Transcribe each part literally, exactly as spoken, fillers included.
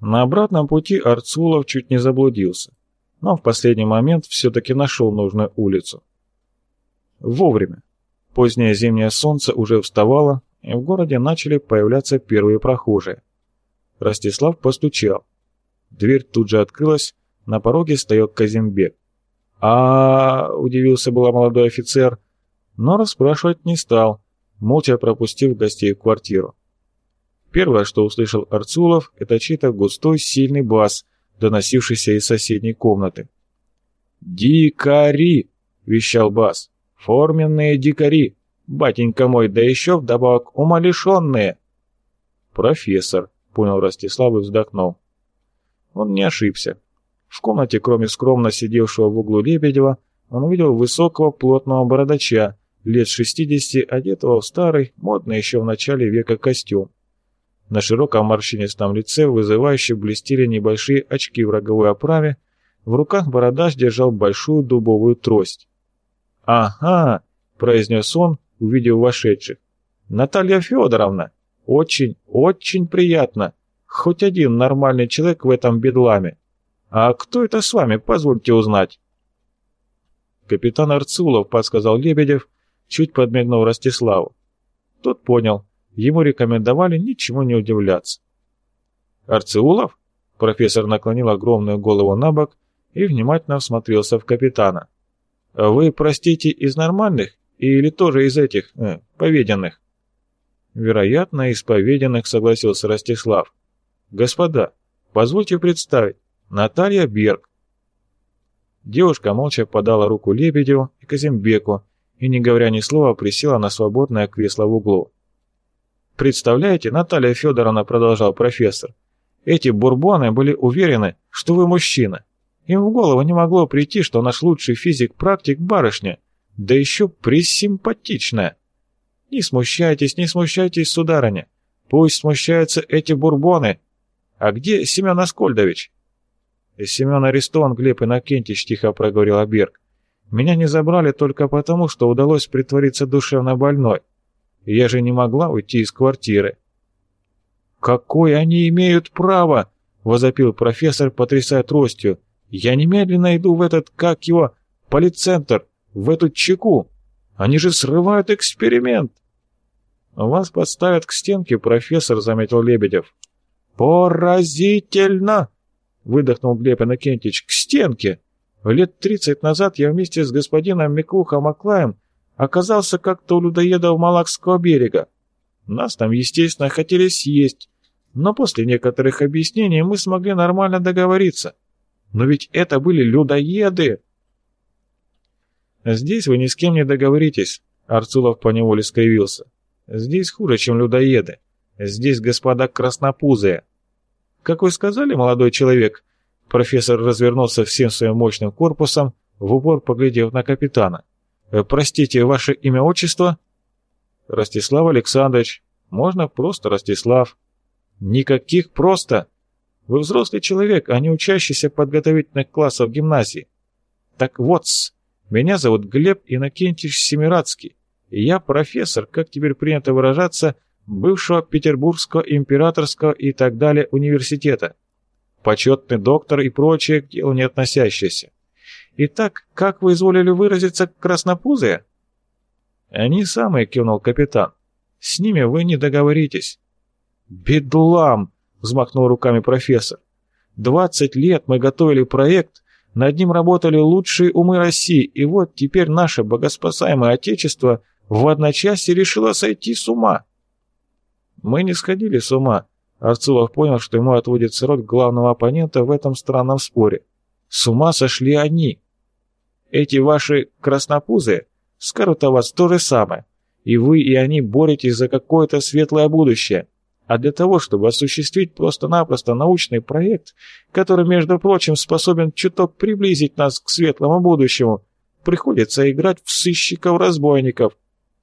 На обратном пути Арцулов чуть не заблудился, но в последний момент все-таки нашел нужную улицу. Вовремя. Позднее зимнее солнце уже вставало, и в городе начали появляться первые прохожие. Ростислав постучал. Дверь тут же открылась, на пороге стоял Казимбек. а удивился было молодой офицер, но расспрашивать не стал, молча пропустив гостей в квартиру. Первое, что услышал Арцулов, это чей-то густой, сильный бас, доносившийся из соседней комнаты. «Дикари!» — вещал бас. «Форменные дикари! Батенька мой, да еще вдобавок умалишенные!» «Профессор», — понял Ростислав и вздохнул. Он не ошибся. В комнате, кроме скромно сидевшего в углу Лебедева, он увидел высокого плотного бородача, лет шестидесяти, одетого в старый, модный еще в начале века костюм. На широком морщинистом лице вызывающе блестели небольшие очки в роговой оправе, в руках бородач держал большую дубовую трость. «Ага», — произнес он, увидев вошедших. «Наталья Федоровна, очень, очень приятно. Хоть один нормальный человек в этом бедламе. А кто это с вами, позвольте узнать?» «Капитан Арцулов», — подсказал Лебедев, чуть подмигнув Ростиславу. Тот понял, ему рекомендовали ничему не удивляться. «Арцулов?» — профессор наклонил огромную голову на бок и внимательно всмотрелся в капитана. «Вы, простите, из нормальных или тоже из этих, э, поведенных?» «Вероятно, из поведенных», — согласился Ростислав. «Господа, позвольте представить, Наталья Берг». Девушка молча подала руку Лебедеву и Казимбеку и, не говоря ни слова, присела на свободное кресло в углу. «Представляете, Наталья Федоровна, — продолжал профессор, — эти бурбоны были уверены, что вы мужчина. Им в голову не могло прийти, что наш лучший физик-практик — барышня, да еще пресимпатичная. Не смущайтесь, не смущайтесь, сударыня, пусть смущаются эти бурбоны. А где Семен Аскольдович?» «Семен арестован, Глеб Иннокентьевич», — тихо проговорил Берг. «Меня не забрали только потому, что удалось притвориться душевно больной. Я же не могла уйти из квартиры». «Какое они имеют право?» — возопил профессор, потрясая тростью. «Я немедленно иду в этот, как его, полицентр, в эту чеку. Они же срывают эксперимент». «Вас подставят к стенке, профессор», — заметил Лебедев. «Поразительно!» — выдохнул Глеб Иннокентьевич. «К стенке! Лет тридцать назад я вместе с господином Миклухом Аклаем оказался как-то у людоедов Малакского берега. Нас там, естественно, хотели съесть, но после некоторых объяснений мы смогли нормально договориться. Но ведь это были людоеды!» «Здесь вы ни с кем не договоритесь», — Арцулов поневоле скривился. «Здесь хуже, чем людоеды. Здесь господа краснопузые». «Как вы сказали, молодой человек?» Профессор развернулся всем своим мощным корпусом, в упор поглядев на капитана. «Простите, ваше имя, отчество?» «Ростислав Александрович. Можно просто Ростислав». «Никаких просто. Вы взрослый человек, а не учащийся подготовительных классов гимназии. Так вот-с, меня зовут Глеб Иннокентьевич Семирадский, и я профессор, как теперь принято выражаться, бывшего Петербургского императорского и так далее университета. Почетный доктор и прочее, к делу не относящееся. Итак, как вы изволили выразиться, краснопузые?» «Они самые», — кивнул капитан. «С ними вы не договоритесь». «Бедлам!» — взмахнул руками профессор. «Двадцать лет мы готовили проект, над ним работали лучшие умы России, и вот теперь наше богоспасаемое отечество в одночасье решило сойти с ума». «Мы не сходили с ума», — Арцулов понял, что ему отводится роль главного оппонента в этом странном споре. «С ума сошли они. Эти ваши краснопузые скажут о вас то же самое, и вы, и они боретесь за какое-то светлое будущее. А для того, чтобы осуществить просто-напросто научный проект, который, между прочим, способен чуток приблизить нас к светлому будущему, приходится играть в сыщиков-разбойников».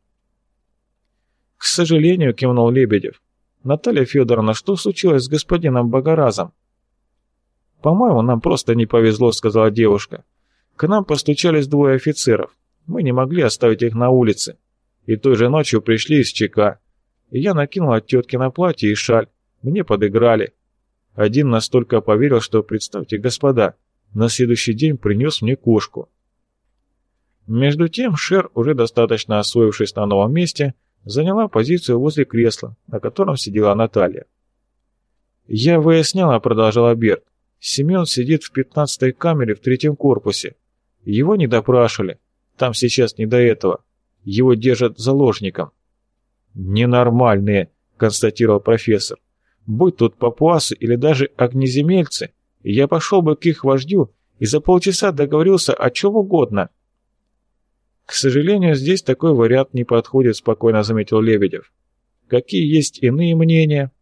«К сожалению», — кивнул Лебедев. «Наталья Федоровна, что случилось с господином Богоразом?» «По-моему, нам просто не повезло», — сказала девушка. «К нам постучались двое офицеров. Мы не могли оставить их на улице. И той же ночью пришли из ЧК. И я накинул от тетки на платье и шаль. Мне подыграли. Один настолько поверил, что, представьте, господа, на следующий день принес мне кошку. Между тем Шер, уже достаточно освоившись на новом месте, заняла позицию возле кресла, на котором сидела Наталья. «Я выясняла», — продолжала Берг, — «Семен сидит в пятнадцатой камере в третьем корпусе. Его не допрашивали. Там сейчас не до этого. Его держат заложником». «Ненормальные», — констатировал профессор. «Будь тут папуасы или даже огнеземельцы, я пошел бы к их вождю и за полчаса договорился о чем угодно». «К сожалению, здесь такой вариант не подходит», — спокойно заметил Лебедев. «Какие есть иные мнения?»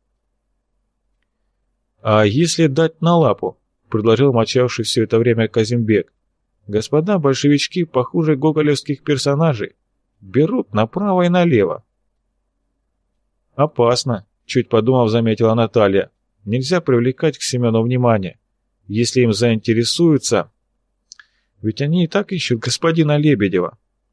«А если дать на лапу?» — предложил молчавший все это время Казимбек. «Господа большевички похуже гоголевских персонажей. Берут направо и налево». «Опасно», — чуть подумав, заметила Наталья. «Нельзя привлекать к Семену внимание. Если им заинтересуются... Ведь они и так ищут господина Лебедева».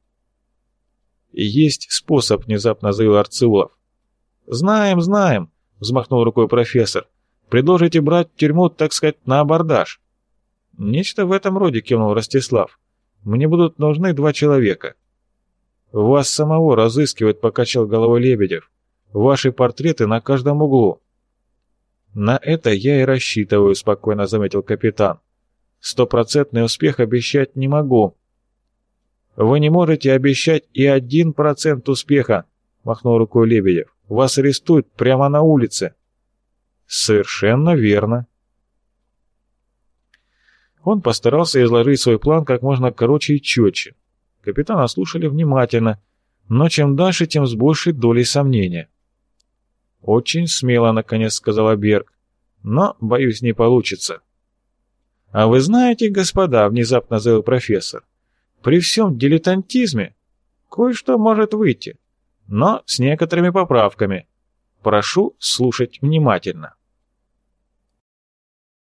«Есть способ», — внезапно заявил Арцеулов. «Знаем, знаем», — взмахнул рукой профессор. «Предложите брать тюрьму, так сказать, на абордаж». «Нечто в этом роде», — кивнул Ростислав. «Мне будут нужны два человека». «Вас самого разыскивают», — покачал головой Лебедев. «Ваши портреты на каждом углу». «На это я и рассчитываю», — спокойно заметил капитан. «Стопроцентный успех обещать не могу». «Вы не можете обещать и один процент успеха», — махнул рукой Лебедев. «Вас арестуют прямо на улице». «Совершенно верно». Он постарался изложить свой план как можно короче и четче. Капитана слушали внимательно, но чем дальше, тем с большей долей сомнения. «Очень смело», — наконец сказала Берг, — «но, боюсь, не получится». «А вы знаете, господа», — внезапно заявил профессор, — «при всем дилетантизме кое-что может выйти, но с некоторыми поправками. Прошу слушать внимательно».